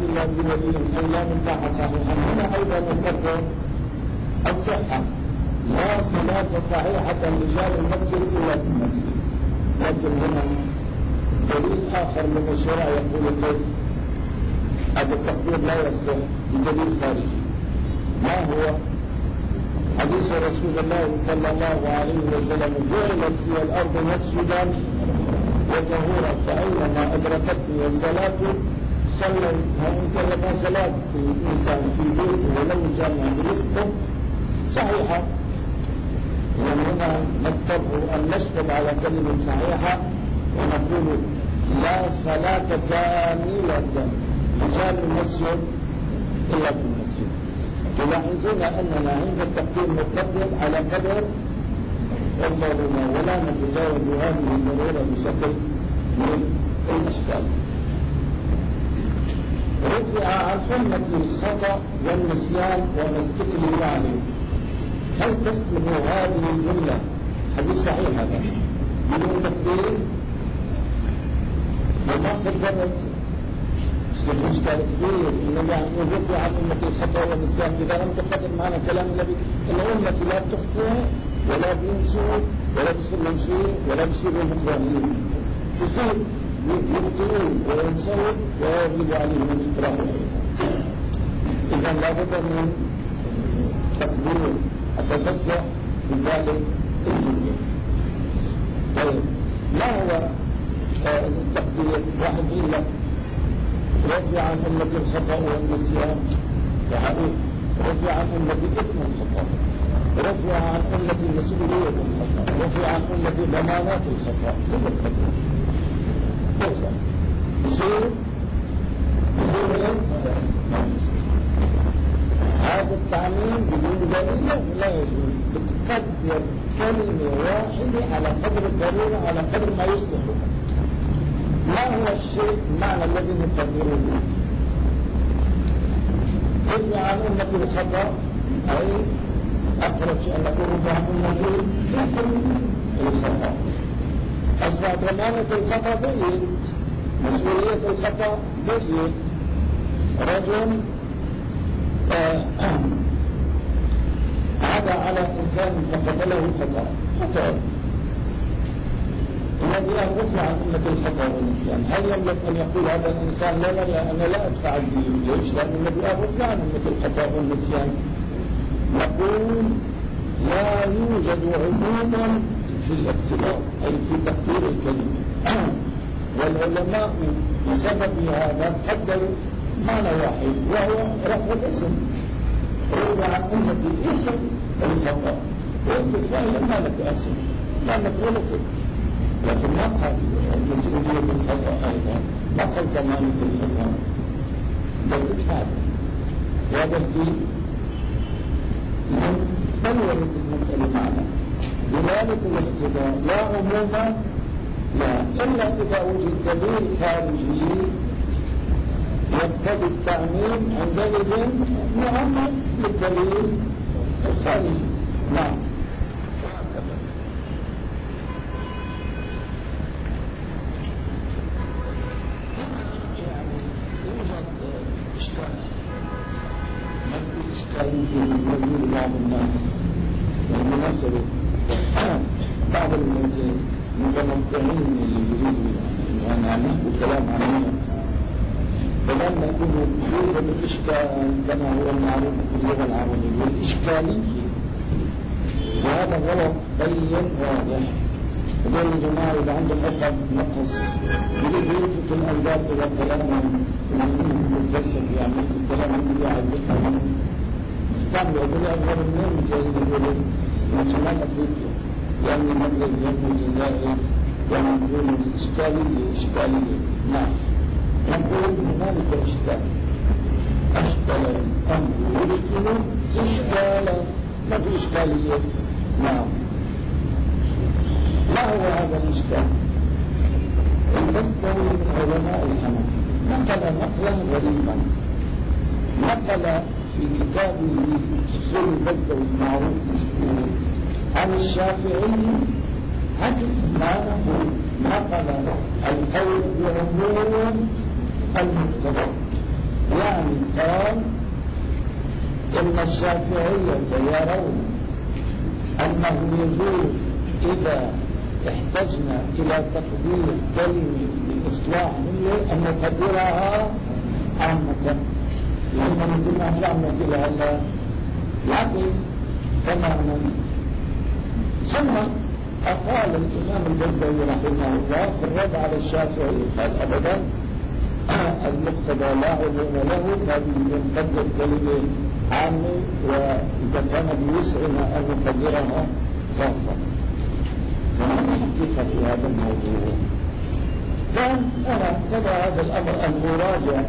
إلا بولي أو لا نكاح صحيحا. هنا أيضا نقرر الصحة، لا صلاة صحيحة رجال المسجد إلا في المسجد. لكن هنا دليل آخر من الشرع يقول لك هذا التقدير لا يصلح بدليل خارجي. ما هو؟ حديث رسول الله صلى الله عليه وسلم: جعلت في الأرض مسجدا وطهورا فأينما أدركتني الصلاة صلوا. وإن كانت صلاة في الإنسان في بيته ولو جامع برزقه صحيحة. وهنا نضطر أن نشتغل على كلمة صحيحة ونقول لا صلاة كاملة رجال المسجد إلا في المسجد. تلاحظون أننا عند التقدير نقدم على قدر الضرورة ولا نتجاوز هذه الضرورة بشكل من الأشكال. رفع عن أمة الخطأ والنسيان وما استكمل عليه. هل تسلم هذه الجملة حديث صحيح هذا بدون تقدير؟ وما قدرت الإشكال كبير إنه يعني رفع عن أمة الخطأ والنسيان. إذا لم تقدر معنا كلام النبي إن أمتي لا تخطئ ولا بينسوا ولا بيصير لهم شيء ولا بيصير لهم ظالمين، يصير يخطئون وينسون ويجب عليهم الإكراه. إذا لا بد من تقدير حتى تصلح بذلك الجملة. طيب ما هو التقدير؟ واحد يقول لك رفع عن أمة الخطأ والنسيان وحقيق، رفع عن أمة إثم الخطأ، رفع عن أمة مسؤولية الخطأ، رفع عن أمة ضمانات الخطأ. كل الخطأ يصل يصير هذا التعميم بدون دليل لا يجوز. بتقدر كلمة واحدة على قدر الضرورة على قدر ما يصلح. ما هو الشيء المعنى الذي نقدره؟ رفع عن أمة الخطأ أي أقرب شيء أن نقول رفع عن أمة الخطأ. أصبح ضمانة الخطأ بيت، مسؤولية الخطأ بيت. رجل عدا على إنسان فقتله خطأ الذي رفع عن أمة الخطأ والنسيان. هل يملك أن يقول هذا الإنسان لا أنا لا أدفع الدين؟ ليش؟ لأن النبي رفع عن أمة الخطأ والنسيان. نقول لا يوجد عموما في الاقتضاء أي في تقدير الكلمة، والعلماء بسبب هذا قدروا معنى واحد وهو رفع الاسم. رفع عن أمة الإثم الخطأ وقلت فعلا ما لك اسم لأنك غلطت، لكن ما قال مسؤولية الخطأ أيضا، ما قال ضمانة الخطأ. بل هذا الدين من تنورت المسألة معنا دلالة الاقتضاء لا عموما لا إلا إذا وجد دليل خارجي يقتضي التعميم عندئذ نعمم بالدليل الخارجي. نعم. يقول بعض الناس بالمناسبة بعض المتمتعين اللي يريدوا يعني أن نحكوا كلام عنهم فلما يكونوا يوجد الإشكال كما هو المعروف في اللغة العربية والإشكالية، وهذا غلط بين واضح. يقول يا جماعة إذا عنده حقب نقص يريد يلفت الأنباب إلى كلامهم الفلسفي يعني الكلام اللي يعرفه استعمل يقول أكبر من جايين يقولون من شمال أفريقيا يعني المغرب يعني الجزائر يعني يقولون إشكالية. نعم نقول هنالك إشكال أشكال الأمر يشكل إشكالا ما في إشكالية. نعم. ما هو هذا الإشكال؟ البستوي من علماء الحنفية نقل نقلا غريبا، نقل في كتابه أصول البستوي المعروف مشهور عن الشافعي عكس ما نقول، نقل القول بعموم المقتضى يعني قال إن الشافعية يرون أنه يجوز إذا احتجنا إلى تقدير كلمة لإصلاح ملة أن نقدرها عامة، لأننا كنا فعلنا كده هلا العكس تماما. ثم أقال الإمام البزوي رحمه الله في الرد على الشافعي قال أبدا المقتضى لا علوم له بل يقدر كلمة عامة، وإذا كان بوسعنا أن نقدرها خاصة. فما الحقيقة في هذا الموضوع؟ كان أنا اتبع هذا الأمر أن أراجع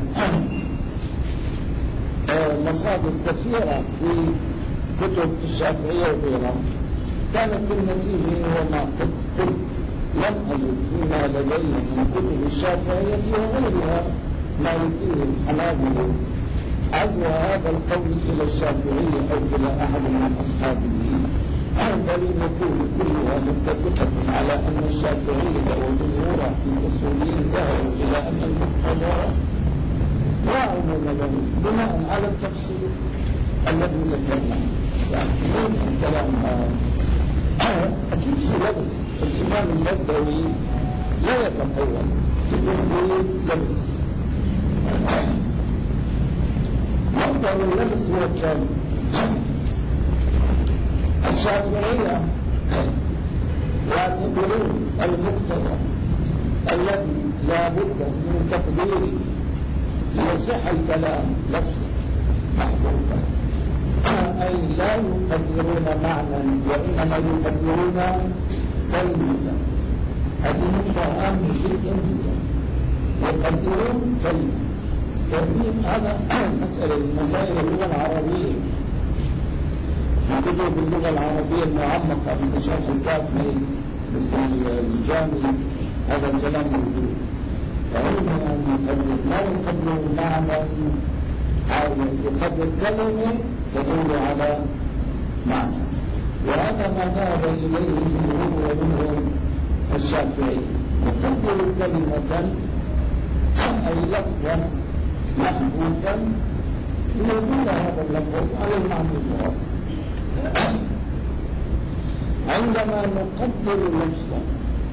مصادر كثيرة في كتب الشافعية وغيرها. كانت النتيجة وما قلت لم أجد فيما لدي من كتب الشافعية وغيرها ما يفيه الحنابلة عزو هذا القول إلى الشافعية أو إلى أحد من أصحابه، بل النقول كلها متفقة على أن الشافعية وجمهورها في الأصوليين ذهبوا إلى أن المقتضى لا عموم له بناء على التفسير الذي ذكرناه. يعني من الكلام أكيد في لبس الإمام البزوي لا يتقول يقول لبس. مصدر اللبس هو الكلام. الشافعية يعتبرون المقتضى الذي لا بد من تقديره ليصح الكلام لفظا محذوفا، أي لا يقدرون معنى وإنما يقدرون كلمة. هذه نقطة أهم جدا جدا، يقدرون كلمة. تقديم هذا مسألة من مسائل اللغة العربية في كتب اللغة العربية المعمقة مثل شرح الكافي مثل الجامي، هذا الكلام موجود. فهم لا يقدرون معنى يقدر كلمة تدل على معنى، وهذا ما ذهب إليه الجمهور ومنهم الشافعي. يقدر كلمة أي لفظا محذوفا ليدل هذا اللفظ على المعنى المراد. عندما نقدر لفظا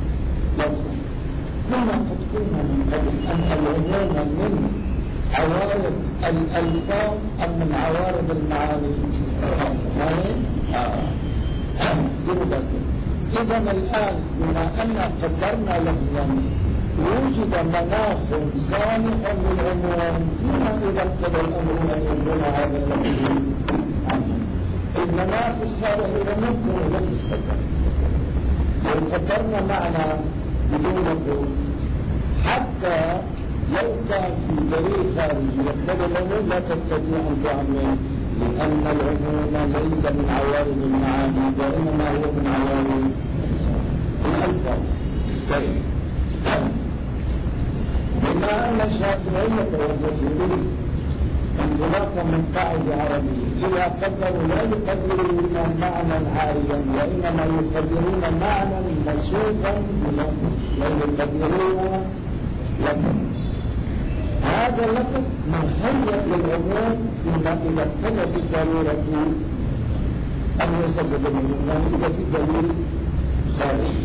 كما قد قلنا من قبل أن العموم من عوارض الألفاظ أم من عوارض المعاني؟ إذا الآن بما أن قدرنا لفظا وجد مناخ صالح للعموم، فيما إذا اقتضى الأمر أن يكون هذا اللفظ عنه. المناخ الصالح للعموم هو لفظ قدر. لو قدرنا معنى بدون لفظ حتى لو كان في دليل خارجي يقتضي العموم لا تستطيع أن تعمل، لأن العموم ليس من عوارض المعاني وإنما هو من عوارض الألفاظ. طيب، بما أن الشافعية والجمهور انطلاقا من قاعدة عربية إذا قدروا لا يقدرون معنى عاريا وإنما يقدرون معنى مسوقا بلفظ، لا يقدرون لفظ. هذا اللفظ مهيئ للعموم فيما إذا اقتضت الضرورة أن يسبب العموم، إذا في دليل خارجي.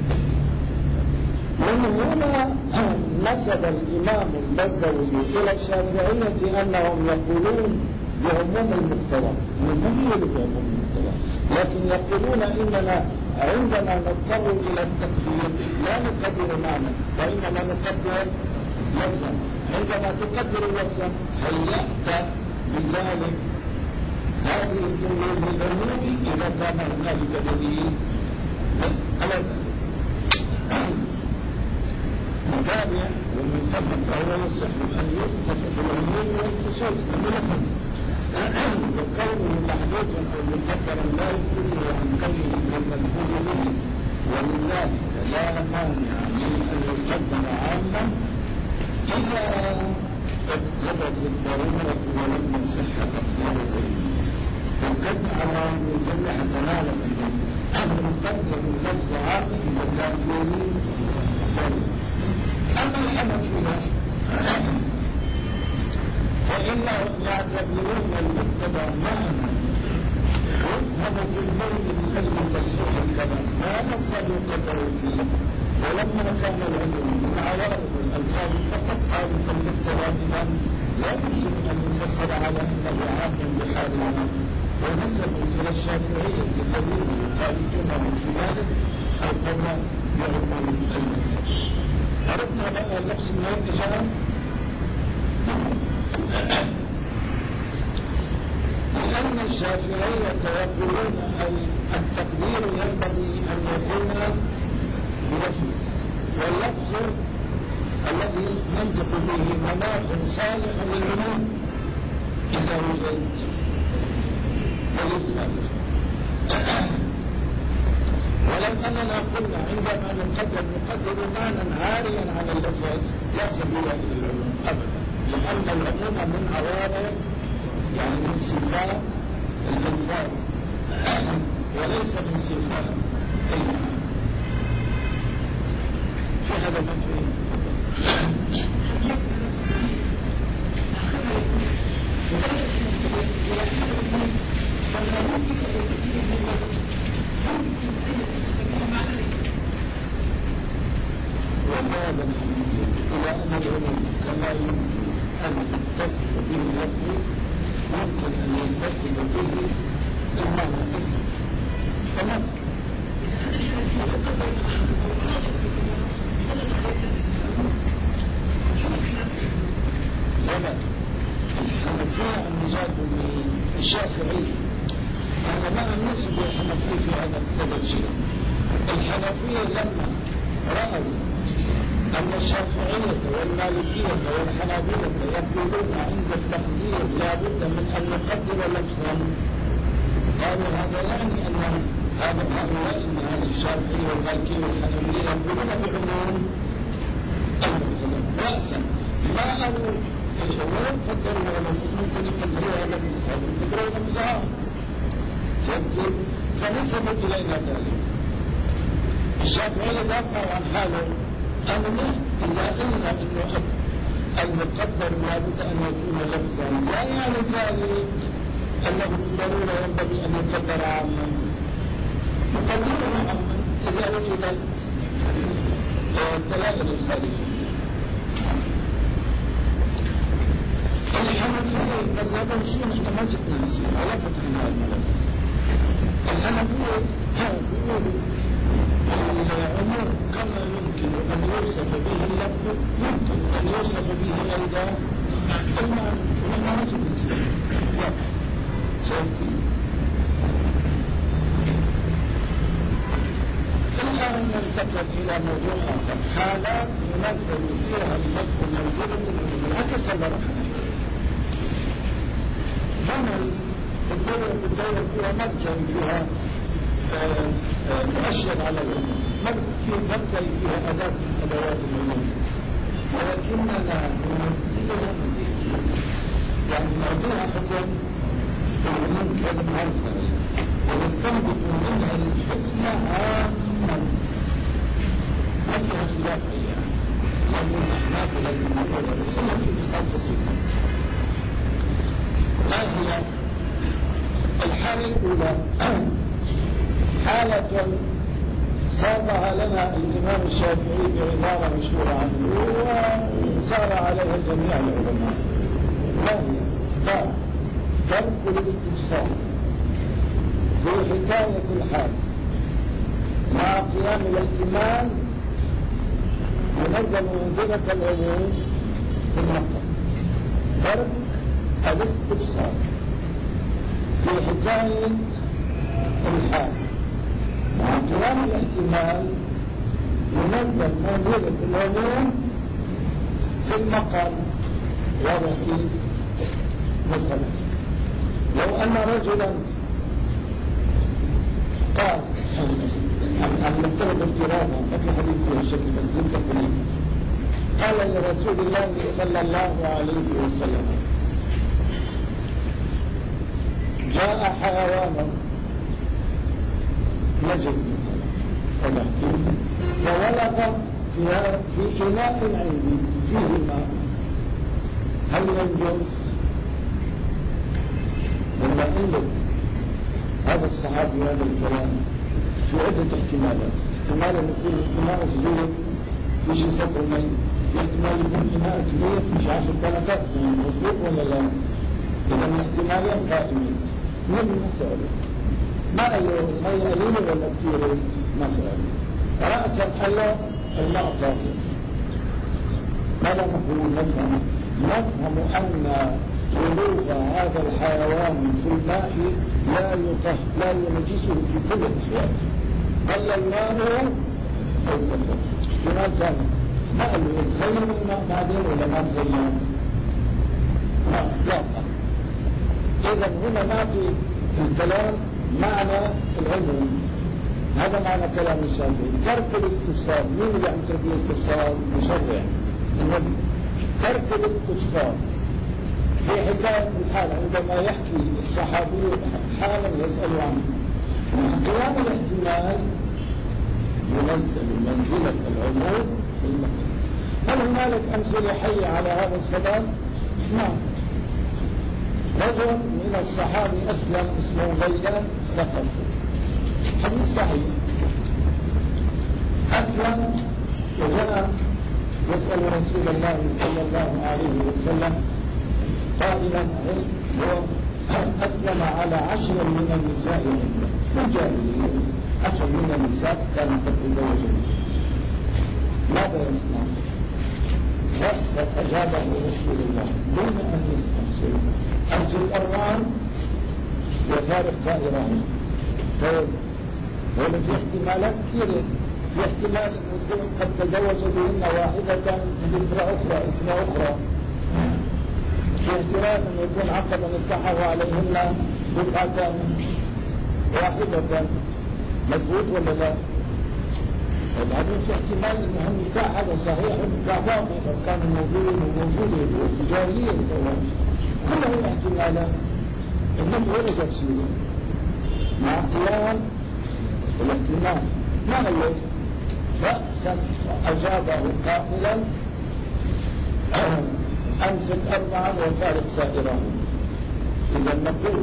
ومن هنا نسب الإمام البزوي إلى الشافعية أنهم يقولون بعموم المقتضى، يقولون بعموم المقتضى، لكن يقولون إننا عندما نضطر إلى التقدير لا نقدر معنى وإنما نقدر لفظا. عندما تقدر لفظا هيأت بذلك هذه الجملة للعموم إذا كان هنالك دليل على ذلك. متابع ومن ثم فهو يصح أن يقصد بالعموم والخصوص بلفظ، وكونه محدوثا أو مقدرا لا يكون عن كونه كالمذكور به، ولذلك لا مانع من أن يقدم عاما إذا اقتضت الضرورة ولم يصح تقدير غيره. والقسم على أن يجمع كمالا أن يقدر اللفظ عام إذا كان فيه ضرورة. أما الحنفية يقدر فيه. ولما كان العلم من عوارض الألفاظ فقط عارفا بالتوابع لا يمكن أن يفسر على أنه عام بحالنا، ونسبوا إلى الشافعية الذين يخالفونه في ذلك القول يعم المكتب. عرفنا بقى اللبس من وين جاء؟ لأن الشافعية يقولون التقدير ينبغي أن يكون بلفظ، واللفظ الذي ننطق به مناط صالح للعموم إذا وجد وللخالف. ولو أننا قلنا عندما نقدر معنى عاريا عن اللفظ لا سبيل إلى العلوم أبدا، لأن العموم من عوارض يعني من صفات الألفاظ وليس من صفات المعنى. في هذا المفهوم وهذا إلى أن العلوم كما يمكن أن يتصل به اللفظ ممكن أن يتصل به المعنى تمام. لا الحنفية النجاة الشافعي أنا ما أنسب الحنفية في هذا السبب شيء. الحنفية لما رأوا أن الشافعية والمالكية والحنابلة يقولون عند التقدير لا بد من أن نقدر لفظا، قالوا هذا يعني أن هؤلاء الناس الشافعية والمالكية والحنابلة يقولون بعموم رأسا ما أروا ولو قدروا ولا ممكن يقدروا هذا المصحف يقدروا هذا المصحف فنسبوا إلينا ذلك. الشافعية دافعوا عن حاله أنه إذا قلنا أنه المقدر لابد أن يكون لفظا لا يعني ذلك أنه بالضرورة ينبغي أن يقدر عاما، يقدره عاما إذا وجدت الدلائل الخارجية. الحنفية مذهبهم شو نحن ما جبنا نسير ولا فتحنا الملف. الحنفية بيقولوا العموم كما يمكن أن يوصف به اللفظ يمكن أن يوصف به أيضا المعنى، ونحن ما جبنا نسير لا شايفين. الآن ننتقل إلى موضوع آخر، حالات ينزل فيها اللفظ منزلة العموم عكس الحنفية. هنا الدولة فيها مرجع فيها مؤشر على العموم، مرجع فيها أداة من أدوات العموم، ولكننا ننزلها يعني نعطيها حكم العموم كذا معرفة ونستنبط منها الحكم عاما ما فيها خلاف أيام، لأن الأحناف لازم نقول إلا في خلاف بسيط. ما هي الحالة الأولى؟ حالة صاغها لنا الإمام الشافعي بعبارة مشهورة عنه وسار عليها جميع العلماء. ما هي؟ ترك الاستفسار في حكاية الحال مع قيام الاحتمال ينزل منزلة العموم في النقل. ترك الاستفسار في حكاية الحال مع قيام الاحتمال ينزل منزلة العموم في المقام. وضعي مثلا لو أن رجلا قال عن نفترض افتراضا ففي حديث فيه الشكل بس يمكن قال لرسول الله صلى الله عليه وسلم جاء حيوان نجس مثلا فولغ في إناء عندي فيه ماء، هل ينجس؟ لما قلت هذا الصحابي هذا الكلام في عدة احتمالات. احتمال أن يكون إناء صغير في شيء سطر مي، في احتمال يكون إناء كبير في 10 كنكات، مظبوط ولا لا؟ إذا الاحتمالين قائمين. من المسألة ما المي قليلة ولا كثير؟ مسألة رأسا حلا الماء طاهر. ماذا نقول؟ نفهم أن ولوغ هذا الحيوان في الماء لا ينجسه في كل الأحوال. قل الماء أو كثر. احتمال ثاني ماء يتغير الماء بعدين ولا ما تغير؟ لا. إذا هنا نعطي الكلام معنى العموم. هذا معنى كلام الشافعي. ترك الاستفسار. مين اللي عم ترك الاستفسار؟ مشرع النبي. ترك الاستفسار في حكاية الحال عندما يحكي الصحابي حالا يسأل عنه. قيام الاحتمال ينزل منزلة العموم في المكان. هل هنالك أمثلة حية على هذا السبب؟ نعم. رجل من الصحابي أسلم اسمه غيلان ذكر حديث صحيح. أسلم وجاء يسأل رسول الله صلى الله عليه وسلم قائلا هو أسلم على 10 من النساء الجاهلية. 10 من النساء كانت قد تزوجوا. ماذا يصنع؟ رأسا أجابه رسول الله دون أن يستفسر. أرجو الأربعان وفارق سائران. طيب هنا في احتمالات كثيرة. في احتمال أن يكون قد تزوج بهن واحدة بإثر أخرى. في احتمال أن يكون عقدا نكحه عليهن بقعة واحدة. مضبوط ولا لا؟ وبعدين في احتمال أن النكاح هذا صحيح والنكاح باطل لو كان موجود في الجاهلية الزواج. كلها احتمالات. النبي ولا جاب سيرة مع قيام الاحتمال. ما قال رأسا أجابه قائلا أمسك 4 وفارق سائران. إذا نقول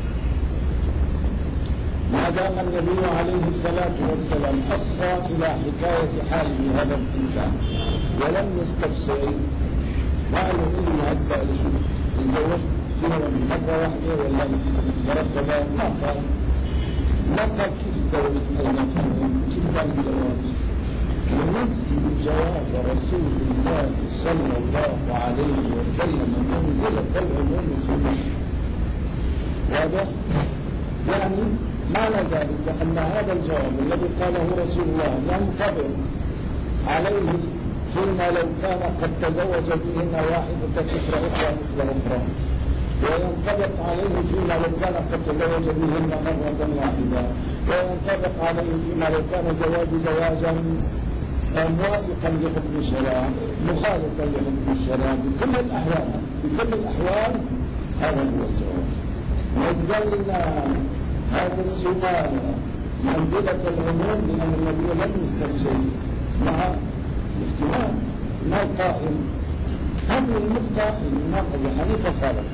ما دام النبي عليه الصلاة والسلام أصغى إلى حكاية حاله هذا الإنسان ولم يستفسر، قالوا إني هدأ لشوف الزوج فيها من مرة واحدة ولا مرتبة. ما قال كيف الزوج كيف كان الزواج. ينزل جواب رسول الله صلى الله عليه وسلم منزلة العموم السنة. واضح؟ يعني معنى ذلك أن هذا الجواب الذي قاله رسول الله ينطبق عليه فيما لو كان قد تزوج بهن واحدة كسر أخرى مثل أخرى، وينطبق عليه فيما لو كان قد تزوج بهن مرة واحدة، وينطبق عليه فيما لو كان زواجا موافقا لحكم الشرع مخالفا لحكم الشرع. بكل الأحوال هذا هو الجواب. نزلنا هذا السؤال منزلة العموم لأن النبي لم يستفسر مع الاحتمال ما القائل. هذه النقطة الإمام أبو حنيفة قالت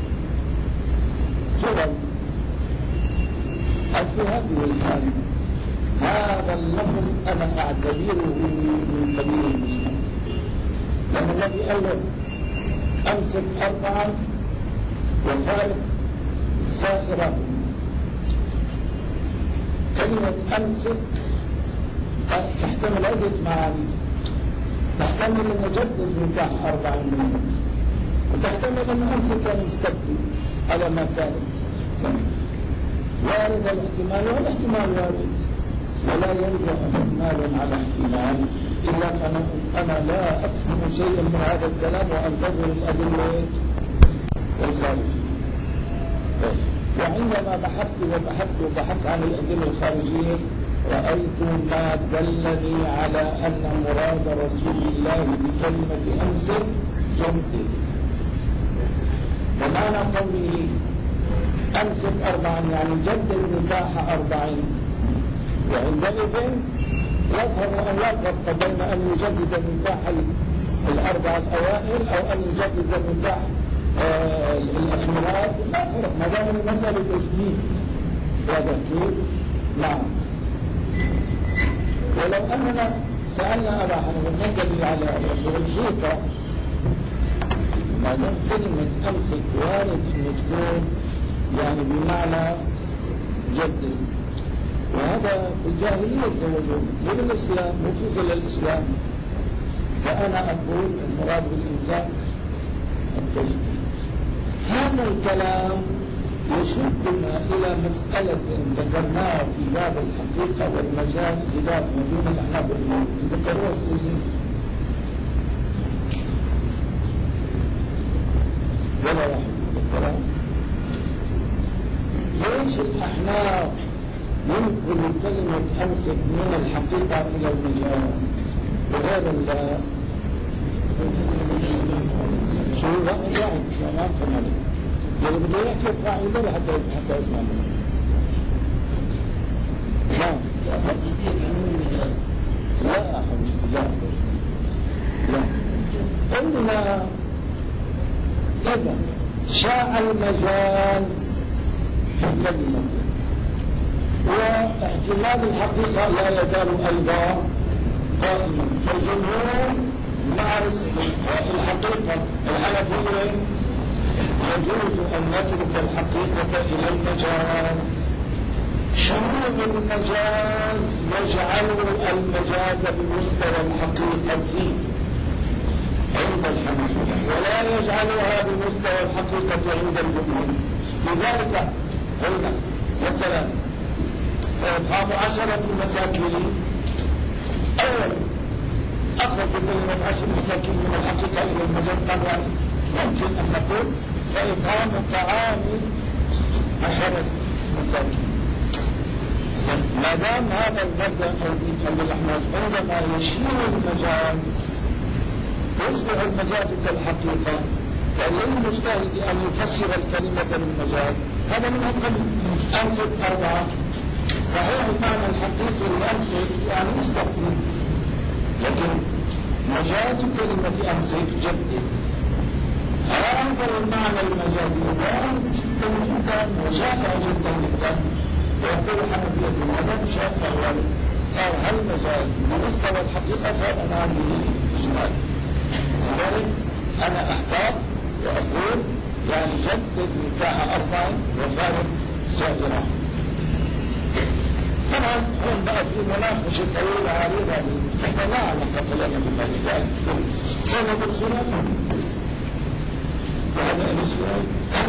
جواب في هذه الحالة هذا اللفظ أنا أعتبره من كبير المسلم، لأن الذي قال له أمسك 4 وفارق سائرة. كلمة أمسك تحتمل عدة معاني. تحتمل أن نجدد نكاح 4 منهم، وتحتمل أن أمسك أن يستبدل على ما كان. وارد الاحتمال والاحتمال وارد، ولا يرجع احتمال على احتمال إلا أنا لا أفهم شيئا من هذا الكلام وأنتظر الأدلة الخارجية. وعندما بحثت عن الأدلة الخارجية رأيت ما دلني على أن مراد رسول الله بكلمة أمسك جمد. ومعنى قوله أمسك 4 يعني جدد نكاح 40. وعندئذ يظهر أن لا فرق بين أن يجدد نكاح 4 الأوائل أو أن يجدد نكاح الأخيرات. لا فرق ما دام المسألة تجديد. هذا كيف؟ نعم. ولو أننا سألنا أبا حنيفة ما الدليل على الحقيقة، ما دام كلمة أمسك وارد أن تكون يعني بمعنى جد، وهذا في الجاهلية موجود من الإسلام مجوز للإسلام. فأنا أقول المراد بالإنسان التجديد. هذا الكلام يشدنا إلى مسألة ذكرناها في باب الحقيقة والمجاز خلاف ما بين الأحناف والمالك، تذكروها سويين ولا واحد يذكرها؟ ليش الأحناف ينقل كلمة أمسك من الحقيقة إلى المجاز وغير شو واحد ما أفهم عليه يعني بده يحكي القاعدة حتى يسمع منه. لا لا حبيبي لا قلنا إذا شاع المجاز في الكلمة واحتمال الحقيقة لا يزال أيضا قائما، فالجمهور مع استثناء الحقيقة. الحنفية يجوز أن نترك الحقيقة إلى المجاز. شمول المجاز يجعل المجاز بمستوى الحقيقة عند الحنفية ولا يجعلها بمستوى الحقيقة عند الجمهور. لذلك قلنا مثلا إطعام 10 مساكين، أولا أخرج كلمة 10 مساكين من الحقيقة إلى المجاز. طبعا ممكن أن نقول فإطعام الطعام 10 مساكين. ما دام هذا المبدأ أو الأحناف عندما يشير المجاز يصبح المجاز كالحقيقة، فللمجتهد أن يفسر الكلمة بالمجاز. هذا من القبيل. أمسك 4 صحيح المعنى الحقيقي لأمسك يعني مستقيم، لكن مجاز كلمة أمسك جدد. هذا المعنى المجازي وارد جدا جدا وشائع جدا جدا. ويقول الحنفية هذا شائع وارد، صار هالمجاز بمستوى الحقيقة صار أنا عندي إجمال. لذلك أنا أحتاط وأقول يعني جدد نكاح 4 وفارق سائرة. طبعا هون بقى في مناقشة طويلة عريضة، احنا لا علاقة لنا بالمجال سبب الخلاف وهذا السؤال.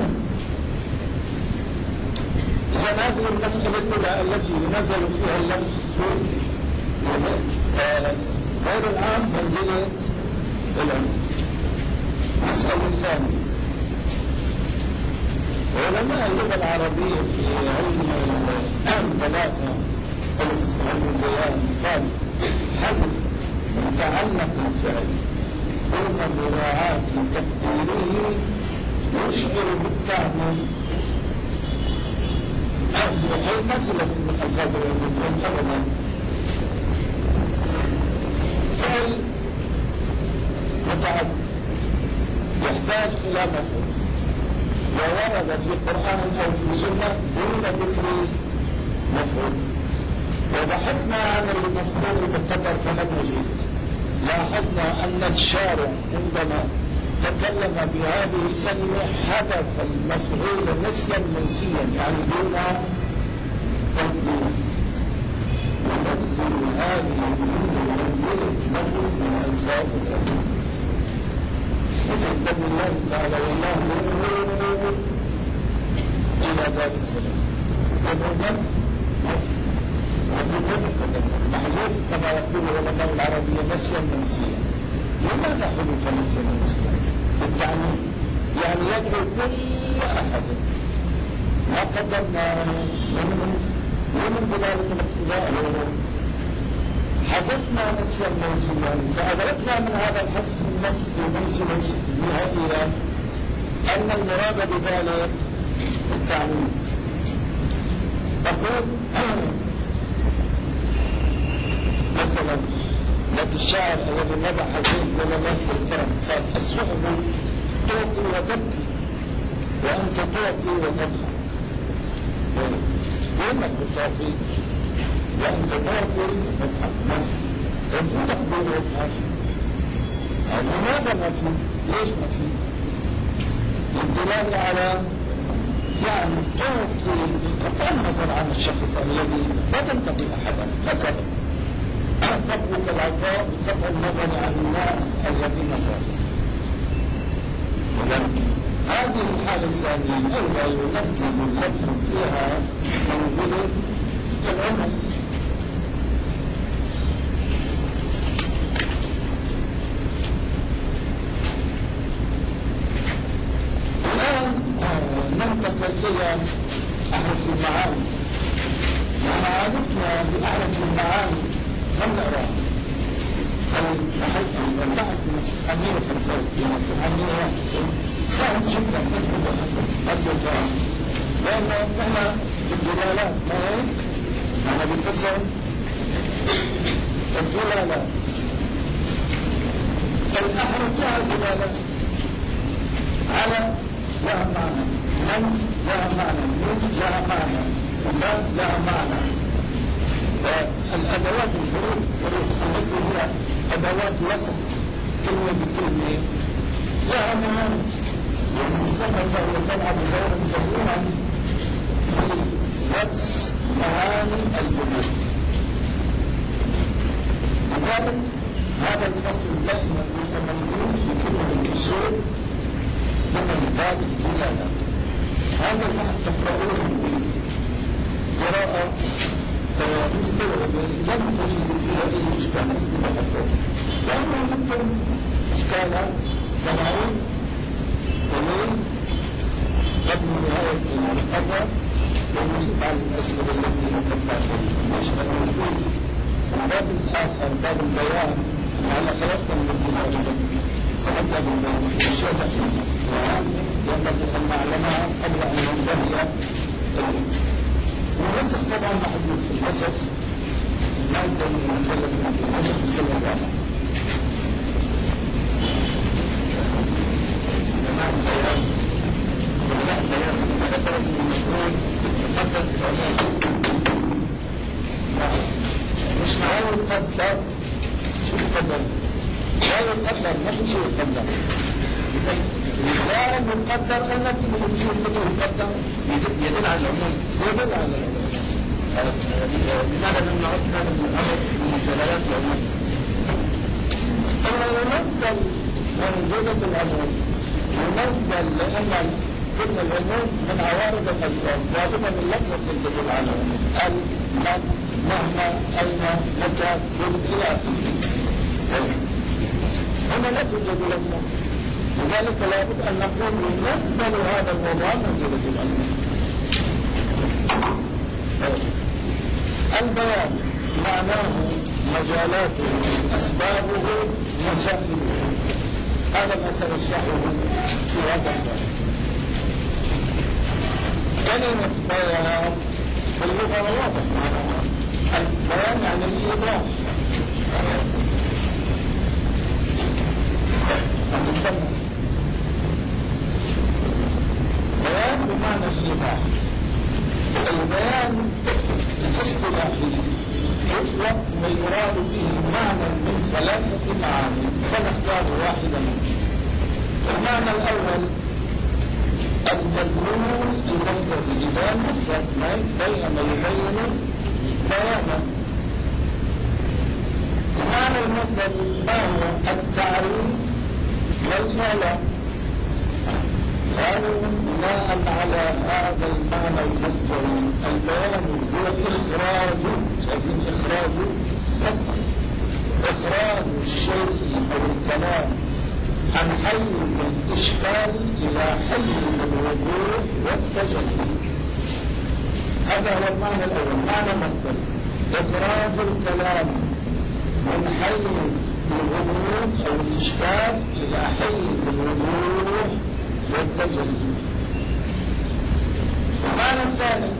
إذا هذه المسألة الأولى التي نزل فيها اللفظ غير العام منزلة العلم. المسألة الثانية علماء اللغة العربية في علم ثلاثة علم البيان قال حذف متعلق الفعل دون مراعاة تقديره يشعر بالتعميم. أي مثلا من ألفاظ العلم أبدا فعل متعد يحتاج إلى مفعول وورد في قرآن أو في سنة دون ذكر مفعول، وبحثنا عن المفعول بالقدر فلم نجد. لاحظنا أن الشارع عندما تكلم بهذه الكلمة حذف المفعول نسيا منسيا يعني دون تقدير. ونزل هذه المنزلة لفظ من ألفاظ الأمر مثل الله تعالى والله يؤمن إلى دار السلام ومن محذوف كما يقول العلماء العربية نسيا منسيا. لماذا حدث نسيا منسيا؟ بالتعميم يعني يدعو كل أحد ما قدرنا ومن بلاد الاقتداء حذفنا نسيا منسيا، فأدركنا من هذا الحذف النفس المنسي نهائيا أن المراد بذلك التعميم. تقول مثلا لك الشاعر الذي مدح الزيت ولله الكرم قال السحب تعطي وتبكي وأنت تعطي وتضحك. وينك بالتعطي وأنت باطل فتحك نفي فأنت تقبله ماشي. لماذا ما في؟ ليش ما في؟ للدلالة على يعني تعطي بقطع النظر عن الشخص الذي لا تنتقي أحدا هكذا تترك العطاء بقطع النظر عن الناس الذين باطل. هذه الحالة الثانية أيضا ينزل اللفظ فيها منزلة العمل. ننتقل إلى أحرف المعاني. ومعارفنا بأحرف المعاني لم نراها. البحث من 165 191 سهل جدا نسبة الدفاع، لأن نحن في الدلالات ما هي؟ نحن بنقسم الدلالات. الأحرف لها دلالات على لها معنى، من لها معنى، من لها معنى، وما لها معنى. الأدوات الحروف التي هي أدوات وسط كلمة بكلمة لها معاني، والمصطلح فهو تلعب دورا كبيرا في وصف معاني الجمل. لذلك هذا الفصل دائما متميز في كلمة الأصول من باب الدلالة. هذا البحث تقرأوه بقراءة مستوعبة لم تجد فيها أي إشكال أصل الحفظ، لأنه يمكن إشكالا سمعين ومن قبل نهاية المحاضرة ونجيب على الأسئلة التي نتبعها نشأ المفروض. الباب الآخر باب البيان على خلصنا من الدلالة فنبدأ بالشيء ينبغي أن نعلمها قبل أن ننتهي. والنسخ طبعا محدود في النسخ، لا يمكن أن نتكلم في النسخ بالسنة الثانية. مش معاه يقدر، شو يقدر؟ لا يقدر، ما في شيء يقدر. لا يقدر أن يقدر يدل على العموم، يدل على العموم. لماذا لم نعد هذا الأمر من دلالات العموم؟ أما يمثل منزلة العموم، يمثل لأن كل العموم من عوارض الألفاظ لابد من لفظة تدل على العموم. من، مهما، أين، متى، كل إلى آخره. هنا لا توجد لفظة، لذلك لابد أن نقول يمثل هذا الموضوع منزلة العموم. البيان معناه مجالاته، أسبابه، مسائله. هذا مثل الصحيح في هذا الباب. كلمة بيان في اللغة واضح معناها البيان يعني الإيضاح. بيان بمعنى الإيضاح. البيان الاصطلاحي يطلق ويراد به معنى من ثلاثة معاني، سنختار واحدا منه. المعنى الأول المدلول المصدر إذا المصدر بين يبين بيانا. معنى المصدر ما هو التعريف والإعلام. قالوا بناء على هذا المعنى المصدري البيان هو إخراج، شايفين إخراج مصدر، إخراج الشيء أو الكلام عن حيز الإشكال إلى حيز الوضوح والتجلي. هذا هو المعنى الأول، معنى مصدر إخراج الكلام من حيز الغموض أو الإشكال إلى حيز الوضوح والتجلي. المعنى الثاني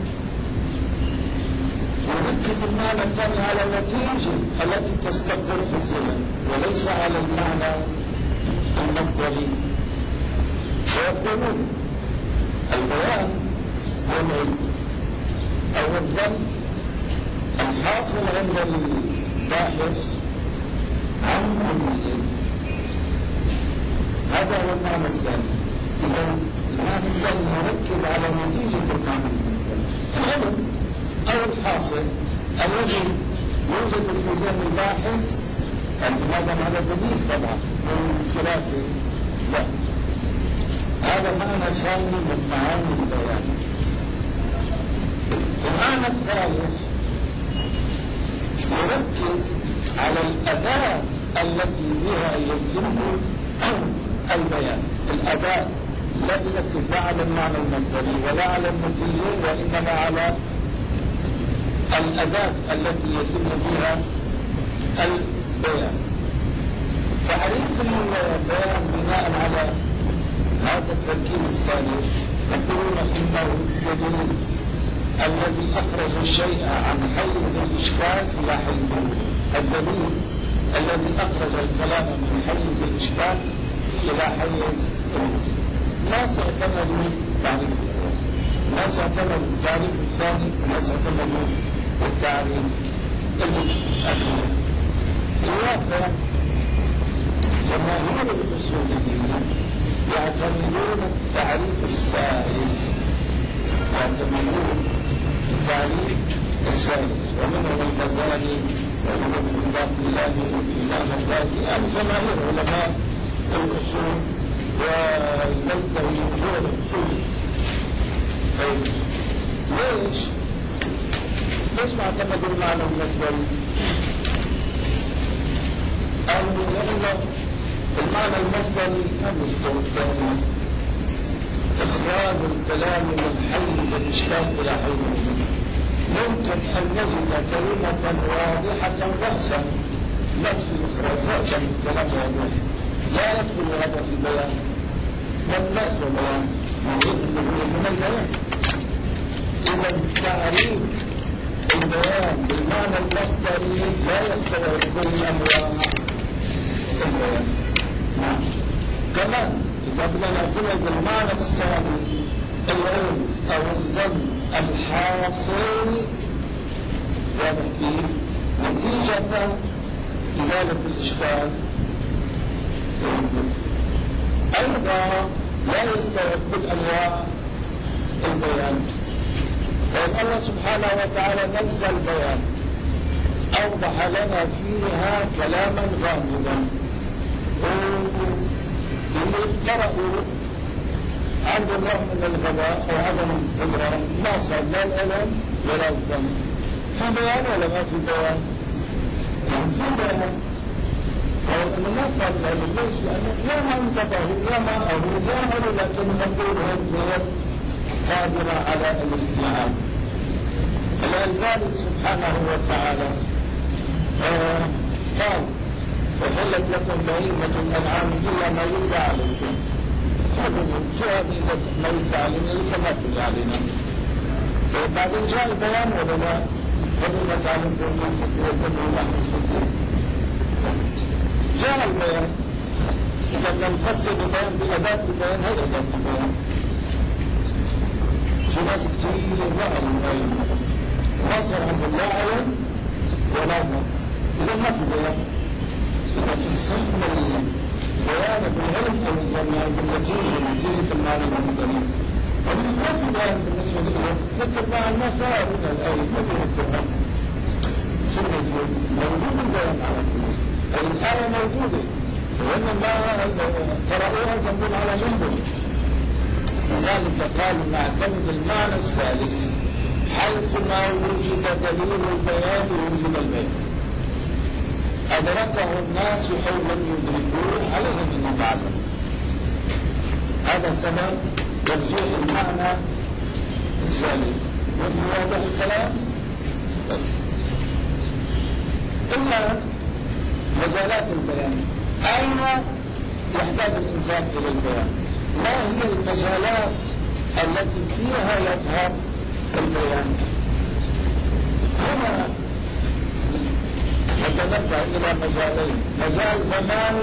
يركز المعنى الثاني على النتيجة التي تستقر في الزمن وليس على المعنى المصدري. ويقولون البيان هو العلم أو الظن الحاصل عند الباحث عن المعنى. هذا هو المعنى الثاني. إذا المعنى الثاني يركز على نتيجة المعنى المثالي، العلم أو الحاصل الذي يوجد في ذهن الباحث. هذا دليل طبعا من فراسي، لا، هذا معنى ثاني من معاني البيان. المعنى الثالث يركز على الأداة التي بها يتم البيان. الأداة لا يركز لا على المعنى المصدري ولا على النتيجة، وإنما على الأداة التي يتم بها البيان. تعريف البيان بناء على هذا التركيز الثالث يقولون إنه الدليل الذي أخرج الشيء عن حيز الإشكال إلى حيز الدليل الذي أخرج الكلام من حيز الإشكال إلى حيز الناس اعتمدوا تعريف الأول، الناس اعتمدوا التعريف الثاني، الناس اعتمدوا التعريف الأخير. الواقع جماهير الأصوليين يعتمدون التعريف الثالث، ومنهم الغزالي ومنهم الباقلاني والإمام الغازي، يعني جماهير علماء الأصول والمصدري دول الكل. طيب ليش ما اعتمدوا المعنى المصدري؟ قالوا لأن المعنى المصدري إخراج الكلام من حيز الإشكال إلى حيز الجمع. ممكن أن نجد كلمة واضحة رأسا، نفس الإخراج رأسا الكلام واضح، لا يدخل هذا في البيان. ما الناس والبيان من البيان. إذا تعريف البيان بالمعنى المصدري لا يستوعب كل أنواع البيان. كمان إذا بدنا نعتمد بالمعنى الثاني العلم أو الظن الحاصل، ونحكي نتيجة إزالة الإشكال، أيضا لا يستوعب كل أنواع البيان. فإن الله سبحانه وتعالى نزل بيان أوضح لنا فيها كلاما غامضا، اللي قرأوا عنده نوع من الغباء أو عدم القدرة ما صار لا العلم ولا الظن. في بيان ولا ما في بيان؟ يعني في بيان، أو أنه ما صار العلم. ليش؟ لأنه يا ما انتبهوا يا ما أهوا يا هلوا، لكن مقدورهم غير قادرة على الاستيعاب. فلذلك سبحانه وتعالى قال وحلت لكم بهيمة الأنعام إلا ما يتلى عليكم. شو هذه ما يتلى علينا؟ لسه ما تتلى علينا. بعدين جاء البيان ولا لا؟ وما تعلمتم من تكون نحن الحكم. جاء البيان. إذا لم نفسر البيان بأداة البيان، هذا أداة البيان. في ناس كثير رأوا البيان نظر عند الله علم ونظر، إذا ما في بيان. إذا في الصحن البيان بالعلم أو الظن بالنتيجة المعنى المصدري، ما في بيان بالنسبة لهم. نكتب مع الناس لا يرون الآية، ما في القرآن. شو موجود؟ موجود البيان على كل، الآية موجودة، وإن الله قرأوها زنبون على جنبه. لذلك قالوا نعتمد المعنى الثالث حيثما وجد دليل البيان وجد البيان. أدركه الناس أو لم يدركوه عليهم أن يتعلم. هذا سبب ترجيح المعنى الثالث. وفي هذا الكلام إلا مجالات البيان، أين يحتاج الإنسان إلى البيان؟ ما هي المجالات التي فيها يظهر البيان؟ هنا نتنبه إلى مجالين: مجال زمان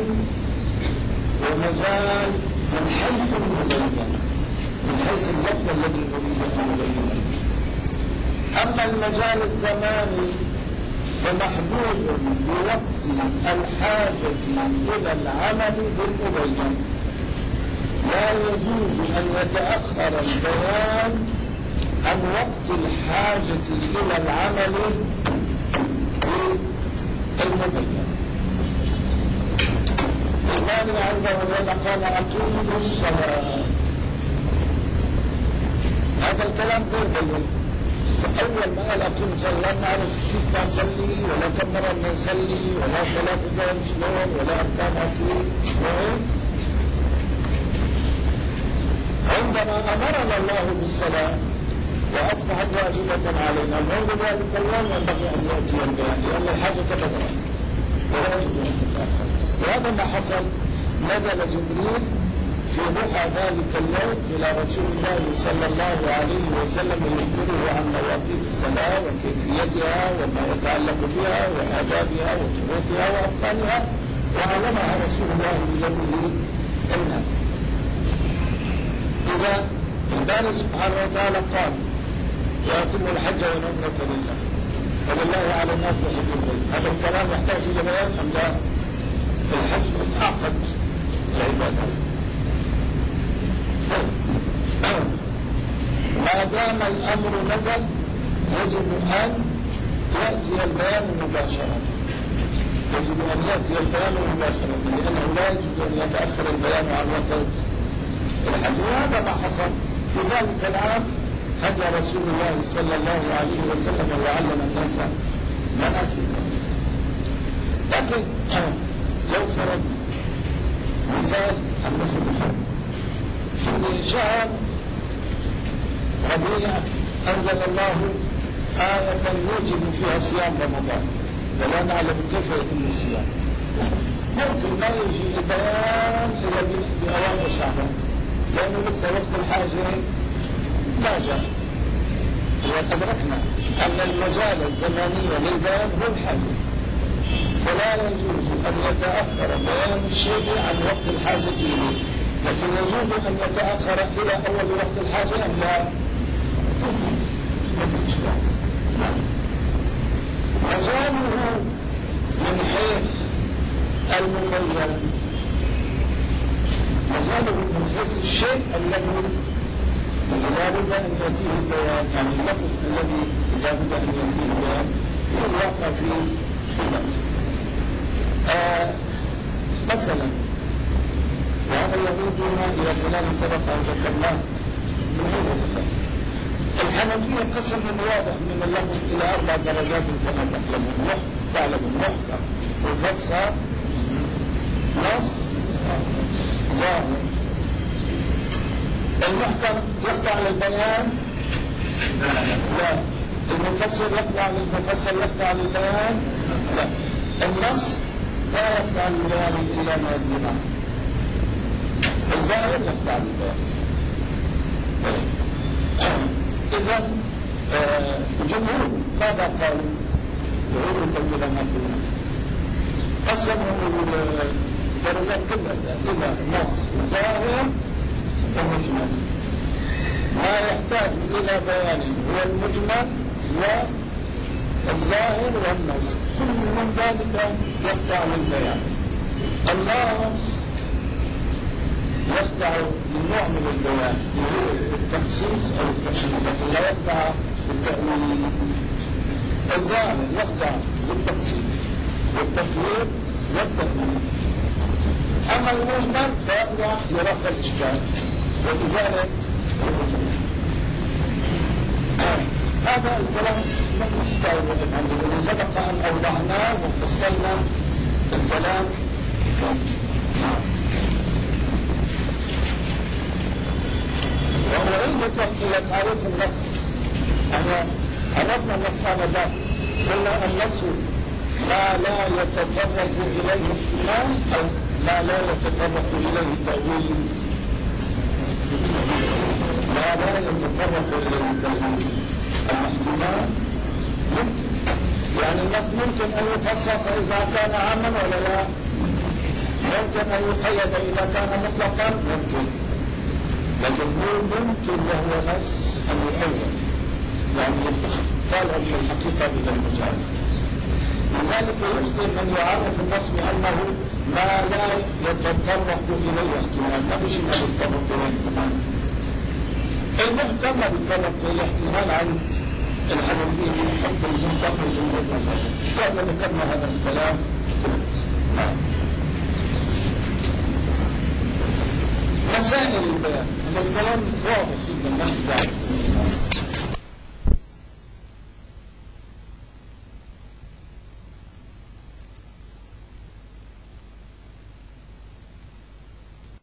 ومجال من حيث المبين، من حيث اللفظ الذي نريد أن نبينه. أما المجال الزماني فمحدود بوقت الحاجة إلى العمل بالمبين. لا يجوز أن يتأخر البيان عن وقت الحاجة إلى العمل بالمبين. الله عز وجل قال أقيموا الصلاة. هذا الكلام غير بين. أول ما قال أقيموا الصلاة لا نعرف كيف نصلي ولا كم مرة نصلي ولا صلاة الظهر شلون ولا أركانها كيف. عندما أمرنا الله بالصلاة وأصبحت واجبة علينا منذ ذلك اليوم ينبغي أن يأتي البيان لأن الحاجة تبدأ ولا يجب أن تتأخر. وهذا ما حصل. نزل جبريل في ضحى ذلك اليوم إلى رسول الله صلى الله عليه وسلم يخبره عن مواقيت الصلاة وكيفيتها وما يتعلق بها وآدابها وشروطها وأركانها وعلمها رسول الله بيده الناس. إذا الباري سبحانه وتعالى قال وأتموا الحج والعمرة لله ولله على الناس حج البيت. هذا الكلام يحتاج إلى بيان أم لا؟ الحج من أعقد العبادات. ما دام الأمر نزل يجب أن يأتي البيان مباشرة. يجب أن يأتي البيان مباشرة لأنه لا يجب أن يتأخر البيان عن وقت الحج. وهذا ما حصل في ذلك العام. هدى رسول الله صلى الله عليه وسلم وعلم الناس مناسكهم. لكن لو فرض مثال النخل في شهر ربيع أنزل الله آية يوجب فيها صيام رمضان ولا نعلم كيف يتم الصيام. ممكن ما يجي البيان إلى بأوان شعبان لأنه لسه وقت الحاجة لا جاء. وأدركنا أن المجال الزماني للبيان هو الحاجة، فلا يجوز أن يتأخر بيان الشيء عن وقت الحاجة إليه. لكن يجوز أن يتأخر إلى أول وقت الحاجة أم لا؟ مجاله من حيث المبين، مجاله من حيث الشيء الذي لا بد أن يأتيه البيان، يعني اللفظ الذي لا بد أن يأتيه البيان هو الواقع في خلاف. مثلا وهذا يعودنا إلى كلام سبق أن ذكرناه من غير الحنفية قسم واضح من اللفظ إلى 4 درجات كما تعلمون: محكم، مفسر، نص، ظاهر. المحكم يخضع للبيان؟ لا. المفسر يخضع للمفسر يخضع للبيان؟ لا. النص لا يخضع للبيان إلا ما يدلنا. الظاهر يخضع للبيان. إذا الجمهور ماذا قالوا؟ يقولوا طويلا ما قلنا قسموا الدرجات كلها إلى نص وظاهر ومجمل. ما يحتاج إلى بيان هو المجمل والظاهر والنص، كل من ذلك يخضع للبيان. النص يخضع لنوع من البيان وهو التخصيص أو التحديد، لكن لا يخضع للتأويل. الظاهر يخضع للتخصيص والتقييد والتأويل. أما المجمل فيخضع لرفع الإشكال ولذلك هذا الكلام نحتاج عنه، سبق أن أوضحناه وفصلنا الكلام وأريد إلى تعريف النص. عرفنا النص هذا، قلنا النص ما لا يتطرق إليه احتمال أو ما لا يتطرق إليه تأويل. ما لا يتطرق إليه تأويل الاحتمال ممكن، يعني النص ممكن أن يخصص إذا كان عاما ولا لا، ممكن أن يقيد إذا كان مطلقا ممكن، لكن ممكن وهو نص أن يقيد، يعني قال في الحقيقة إلى المجاز. لذلك يخطئ من يعرف النص بأنه ما لا يتطرق إليه احتمال، ما فيش ما يتطرق إليه احتمال. المحتمل يتطرق إليه احتمال عند الحنفيين حب المنتقل جمهور النظر. كما ذكرنا هذا الكلام. مسائل البيان، الكلام واضح جدا ما في داعي.